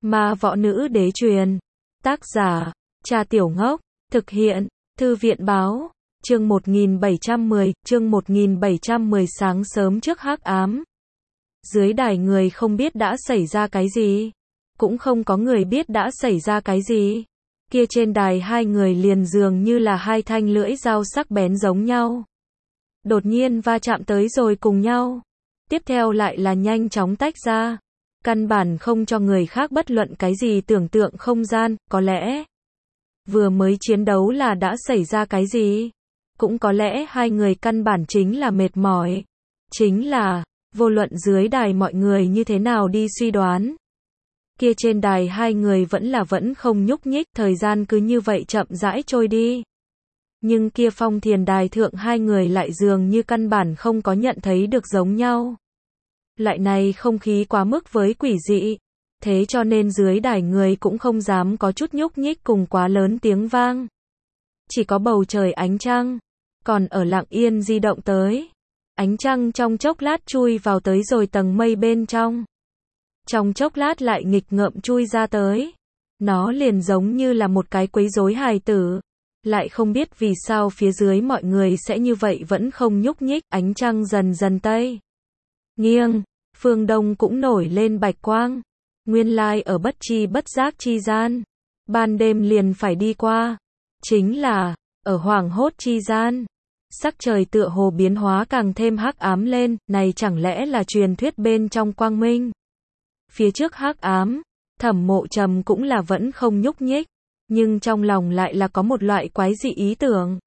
Ma Võ Nữ Đế truyền. Tác giả, Cha Tiểu Ngốc. Thực hiện, Thư viện Báo. Chương 1710, chương 1710 sáng sớm trước hắc ám. Dưới đài người không biết đã xảy ra cái gì. Cũng không có người biết đã xảy ra cái gì. Kia trên đài hai người liền dường như là hai thanh lưỡi dao sắc bén giống nhau. Đột nhiên va chạm tới rồi cùng nhau. Tiếp theo lại là nhanh chóng tách ra. Căn bản không cho người khác bất luận cái gì tưởng tượng không gian, có lẽ vừa mới chiến đấu là đã xảy ra cái gì. Cũng có lẽ hai người căn bản chính là mệt mỏi. Chính là, vô luận dưới đài mọi người như thế nào đi suy đoán. Kia trên đài hai người vẫn không nhúc nhích, thời gian cứ như vậy chậm rãi trôi đi. Nhưng kia Phong Thiền đài thượng hai người lại dường như căn bản không có nhận thấy được giống nhau. Loại này không khí quá mức với quỷ dị. Thế cho nên dưới đài người cũng không dám có chút nhúc nhích cùng quá lớn tiếng vang. Chỉ có bầu trời ánh trăng, còn ở lặng yên di động tới. Ánh trăng trong chốc lát chui vào tới rồi tầng mây bên trong. Trong chốc lát lại nghịch ngợm chui ra tới. Nó liền giống như là một cái quấy rối hài tử. Lại không biết vì sao phía dưới mọi người sẽ như vậy vẫn không nhúc nhích, ánh trăng dần dần tây nghiêng, phương đông cũng nổi lên bạch quang. Nguyên lai ở bất chi bất giác chi gian, ban đêm liền phải đi qua. Chính là, ở hoảng hốt chi gian, sắc trời tựa hồ biến hóa càng thêm hắc ám lên, này chẳng lẽ là truyền thuyết bên trong quang minh. Phía trước hắc ám, Thẩm Mộ Trầm cũng là vẫn không nhúc nhích, nhưng trong lòng lại là có một loại quái dị ý tưởng.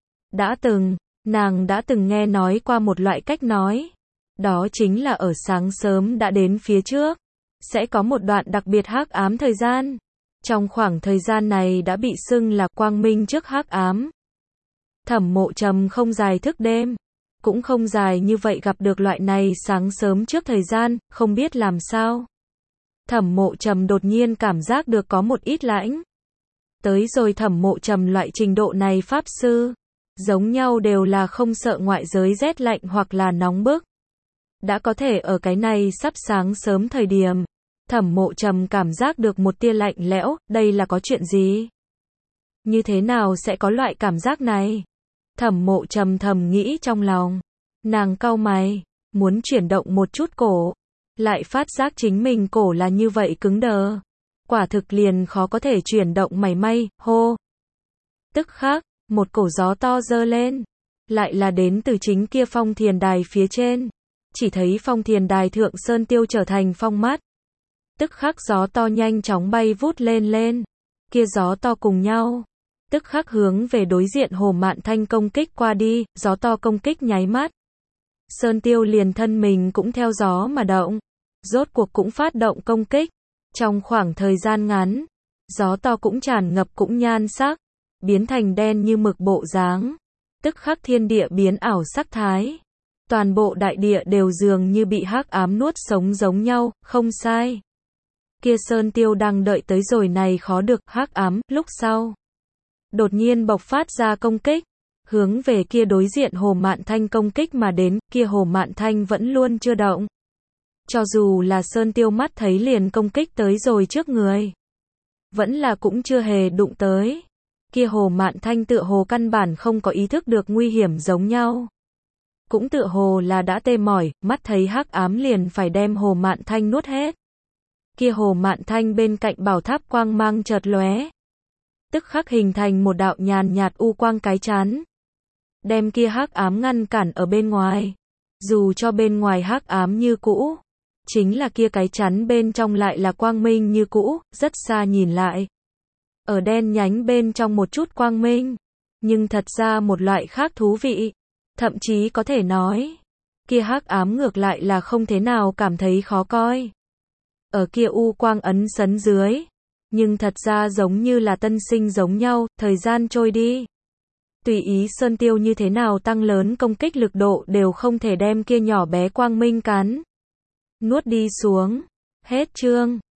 Nàng đã từng nghe nói qua một loại cách nói. Đó chính là ở sáng sớm đã đến phía trước, sẽ có một đoạn đặc biệt hắc ám thời gian. Trong khoảng thời gian này đã bị xưng là quang minh trước hắc ám. Thẩm Mộ Trầm không dài thức đêm, cũng không dài như vậy gặp được loại này sáng sớm trước thời gian, không biết làm sao. Thẩm Mộ Trầm đột nhiên cảm giác được có một ít lãnh. Tới rồi Thẩm Mộ Trầm loại trình độ này pháp sư, giống nhau đều là không sợ ngoại giới rét lạnh hoặc là nóng bức. Đã có thể ở cái này sắp sáng sớm thời điểm, Thẩm Mộ Trầm cảm giác được một tia lạnh lẽo, đây là có chuyện gì? Như thế nào sẽ có loại cảm giác này? Thẩm Mộ Trầm thầm nghĩ trong lòng. Nàng cau mày, muốn chuyển động một chút cổ, lại phát giác chính mình cổ là như vậy cứng đờ. Quả thực liền khó có thể chuyển động mảy may, hô. Tức khắc, một cổ gió to dơ lên, lại là đến từ chính kia Phong Thiền đài phía trên. Chỉ thấy Phong Thiền đài thượng sơn tiêu trở thành phong mắt. Tức khắc gió to nhanh chóng bay vút lên. Kia gió to cùng nhau, tức khắc hướng về đối diện Hồ Mạn Thanh công kích qua đi, gió to công kích nháy mắt. Sơn tiêu liền thân mình cũng theo gió mà động, rốt cuộc cũng phát động công kích. Trong khoảng thời gian ngắn, gió to cũng tràn ngập cũng nhan sắc, biến thành đen như mực bộ dáng. Tức khắc thiên địa biến ảo sắc thái. Toàn bộ đại địa đều dường như bị hắc ám nuốt sống giống nhau, không sai. Kia Sơn Tiêu đang đợi tới rồi này khó được, hắc ám, lúc sau. Đột nhiên bộc phát ra công kích, hướng về kia đối diện Hồ Mạn Thanh công kích mà đến, kia Hồ Mạn Thanh vẫn luôn chưa động. Cho dù là Sơn Tiêu mắt thấy liền công kích tới rồi trước người, vẫn là cũng chưa hề đụng tới. Kia Hồ Mạn Thanh tựa hồ căn bản không có ý thức được nguy hiểm giống nhau. Cũng tựa hồ là đã tê mỏi, mắt thấy hắc ám liền phải đem Hồ Mạn Thanh nuốt hết. Kia Hồ Mạn Thanh bên cạnh bảo tháp quang mang chợt lóe, tức khắc hình thành một đạo nhàn nhạt u quang cái chắn, đem kia hắc ám ngăn cản ở bên ngoài. Dù cho bên ngoài hắc ám như cũ, chính là kia cái chắn bên trong lại là quang minh như cũ, rất xa nhìn lại. Ở đen nhánh bên trong một chút quang minh, nhưng thật ra một loại khác thú vị. Thậm chí có thể nói, kia hắc ám ngược lại là không thế nào cảm thấy khó coi. Ở kia u quang ấn sấn dưới, nhưng thật ra giống như là tân sinh giống nhau, thời gian trôi đi. Tùy ý Sơn Tiêu như thế nào tăng lớn công kích lực độ đều không thể đem kia nhỏ bé quang minh cắn nuốt đi xuống. Hết chương.